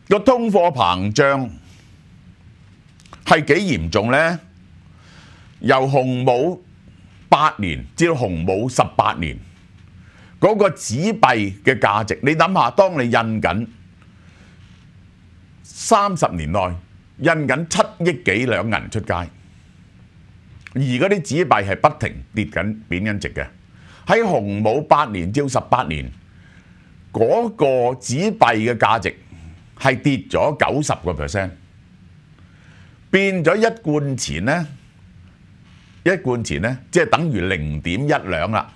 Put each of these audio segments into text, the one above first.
個通貨膨脹係幾嚴重呢？由洪武8年至到洪武18年，嗰個紙幣嘅價值，你諗下，當你印緊30年內印緊7億幾兩銀出街，而嗰啲紙幣係不停跌緊貶緊值嘅。喺洪武8年至18年，嗰個紙幣嘅價值係跌咗90%，變咗一貫錢呢，即係等於0.1兩啦。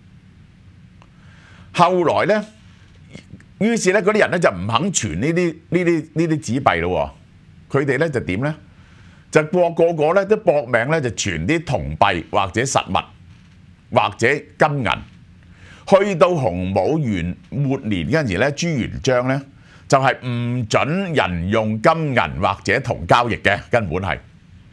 後來呢，於是咧嗰啲人咧就唔肯存呢啲紙幣咯。佢哋咧就點呢？就個個咧都搏命咧就存啲銅幣或者實物或者金銀。去到洪武元末年嗰陣時咧，朱元璋咧就係唔准人用金銀或者銅交易嘅，根本係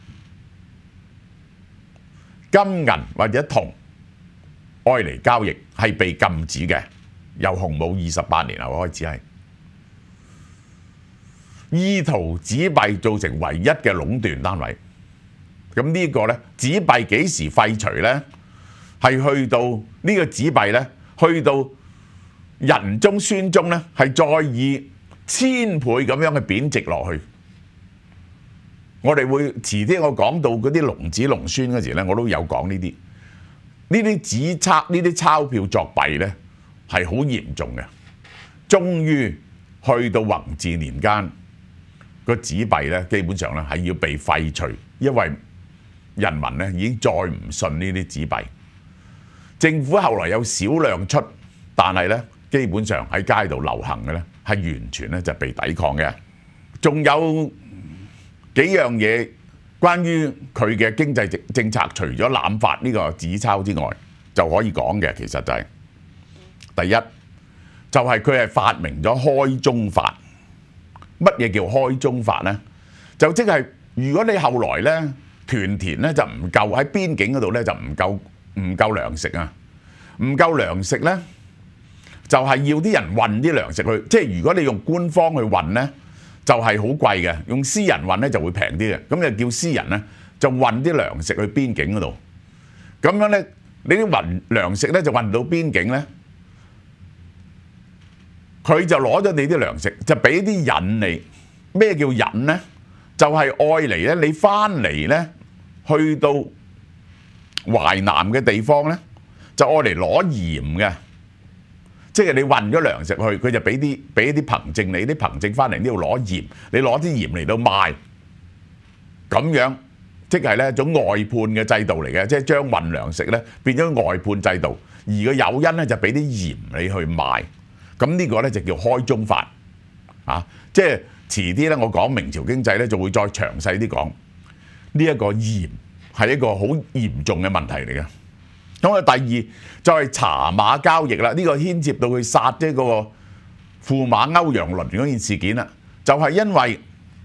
金銀或者銅愛嚟交易係被禁止嘅。由洪武28年後開始係意圖紙幣造成唯一嘅壟斷單位。咁呢個咧紙幣幾時廢除咧？係去到呢個紙幣咧，去到仁宗、宣宗咧，係再以1000倍咁樣去貶值落去。我哋會遲啲我講到嗰啲龍子龍孫嗰時咧，我都有講呢啲紙鈔、呢啲鈔票作弊咧係好嚴重嘅。終於去到弘治年間，個紙幣咧基本上咧係要被廢除，因為人民咧已經再唔信呢啲紙幣。政府後來有少量出，但係咧基本上喺街度流行嘅咧係完全咧就被抵抗嘅。仲有幾樣嘢關於佢嘅經濟政策，除咗濫發呢個紙鈔之外，就可以講嘅其實就係第一，就係佢係發明咗開宗法。乜嘢叫開宗法呢？就即係如果你後來咧屯田咧就唔夠，喺邊境嗰度咧就唔夠糧食啊，唔夠糧食咧就係要啲人運啲糧食去，即係如果你用官方去運咧就係好貴嘅，用私人運咧就會平啲嘅，咁就叫私人咧就運啲糧食去邊境嗰度，咁樣咧你啲運糧食咧就運到邊境咧，佢就攞咗你啲糧食，就俾啲引你。咩叫引呢？就係愛嚟咧，你翻嚟咧，去到淮南嘅地方咧，就愛嚟攞鹽嘅。即係你運咗糧食去，佢就俾一啲憑證你，啲憑證翻嚟呢度攞鹽，你攞啲鹽嚟到賣。咁樣即係咧一種外判嘅制度嚟嘅，即係將運糧食咧變咗外判制度，而個誘因咧就俾啲鹽你去賣。咁呢個咧就叫開宗法啊！即係遲啲咧，我講明朝經濟咧就會再詳細啲講呢一個鹽係一個好嚴重嘅問題嚟嘅。咁啊，第二就係茶馬交易啦，呢個牽涉到佢殺呢個駙馬歐陽倫嗰件事件啦，就係因為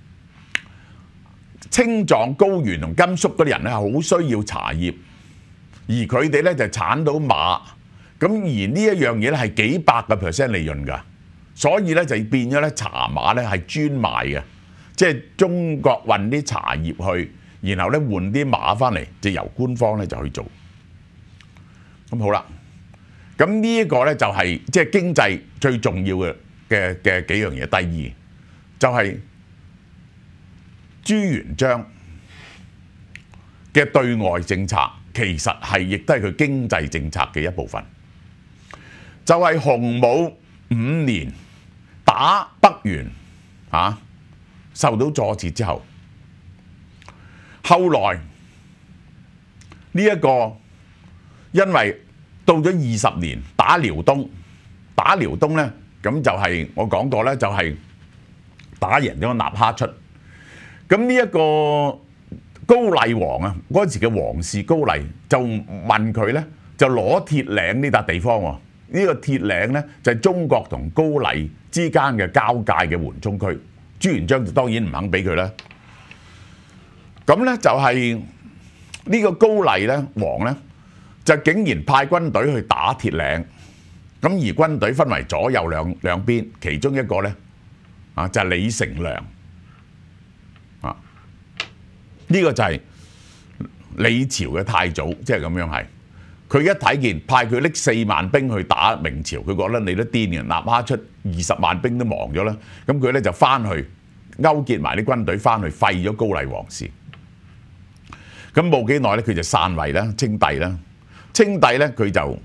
青藏高原同甘肅嗰啲人咧係好需要茶葉，而佢哋咧就產到馬。咁而呢一樣嘢咧係幾100%利潤㗎，所以咧就變咗咧茶馬咧係專賣嘅，即係中國運啲茶葉去，然後咧換啲馬翻嚟，就由官方咧就去做。咁好啦，咁呢一個咧就係即係經濟最重要嘅幾樣嘢。第二就係朱元璋嘅對外政策，其實係亦都係佢經濟政策嘅一部分。就係洪武5年打北元受到挫折之後，後來呢一個因為到咗20年打遼東咧，咁就係我講過咧，就係打贏咗納哈出。咁呢一個高麗王啊，嗰陣時嘅皇室高麗就問佢咧，就攞鐵嶺呢笪地方喎。呢個鐵嶺咧就係中國同高麗之間嘅交界嘅緩衝區，朱元璋就當然唔肯俾佢啦。咁咧就係呢個高麗咧王咧就竟然派軍隊去打鐵嶺，咁而軍隊分為左右兩邊，其中一個咧啊，就係李成梁啊，呢個就係李朝嘅太祖，即係咁樣係。佢一睇見派佢拎4萬兵去打明朝，佢覺得你都癲嘅，立刻出20萬兵都亡咗啦。咁佢咧就翻去勾結埋啲軍隊翻去廢咗高麗皇氏。咁冇幾耐咧，佢就篡位啦，稱帝啦。稱帝咧，佢就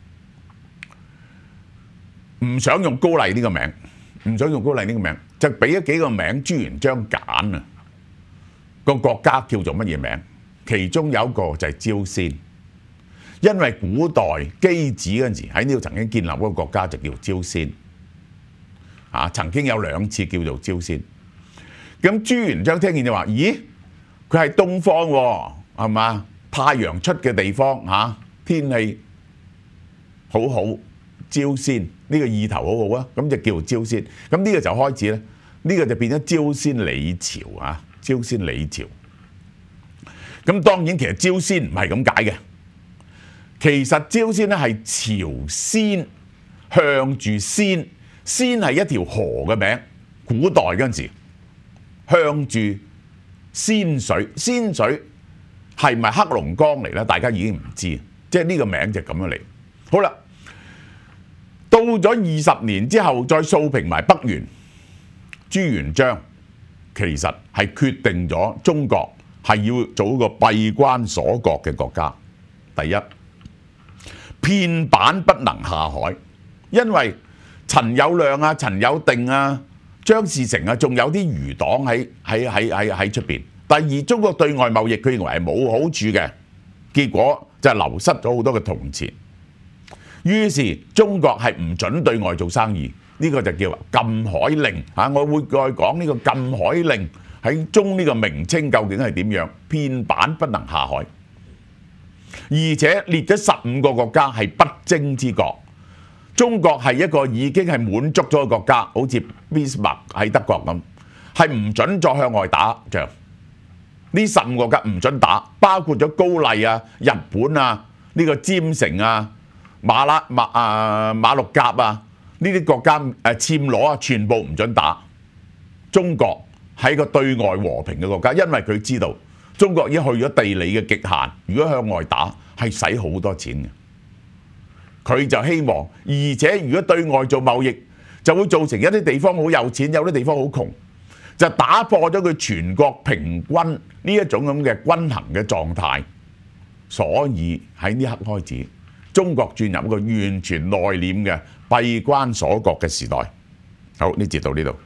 唔想用高麗呢個名，唔想用高麗呢個名，就俾咗幾個名朱元璋揀啊。個國家叫做乜嘢名？其中有一個就係朝鮮。因為古代箕子嗰陣時喺呢度曾經建立嗰個國家就叫朝鮮，啊，曾經有2次叫做朝鮮。咁朱元璋聽見就話：咦，佢係東方喎，係嘛？太陽出嘅地方嚇，天氣好好，朝鮮呢個意頭好好啊，咁就叫做朝鮮。咁呢個就開始咧，呢個就變咗朝鮮李朝啊，朝鮮李朝。咁當然其實朝鮮唔係咁解嘅。其實朝鮮咧係朝鮮向住仙，仙係一條河嘅名。古代嗰陣時向住仙水，仙水係咪黑龍江嚟咧？大家已經唔知，即係呢個名就咁樣嚟。好啦，到咗20年之後，再掃平埋北元，朱元璋其實係決定咗中國係要做一個閉關鎖國嘅國家。第一，片板不能下海，因為陳友諒啊、陳友定啊、張士誠啊，仲有啲餘黨喺出邊。第二，中國對外貿易佢認為係冇好處嘅，結果就流失咗好多嘅銅錢。於是中國係唔準對外做生意，呢個就叫禁海令嚇。我會再講呢個禁海令喺中呢個名稱究竟係點樣？片板不能下海。而且列咗15個國家係不徵之國，中國係一個已經係滿足咗嘅國家，好似 Bismarck 喺德國咁，係唔準再向外打仗。呢15個國家唔準打，包括咗高麗啊、日本啊、呢個占城啊、馬六甲啊呢啲國家暹羅啊，全部唔準打。中國係一個對外和平嘅國家，因為佢知道中國已經去咗地理嘅極限，如果向外打係使好多錢嘅。佢就希望，而且如果對外做貿易，就會造成一啲地方好有錢，有啲地方好窮，就打破咗佢全國平均呢一種咁嘅均衡嘅狀態。所以喺呢刻開始，中國轉入一個完全內斂嘅閉關鎖國嘅時代。好，呢節到呢度。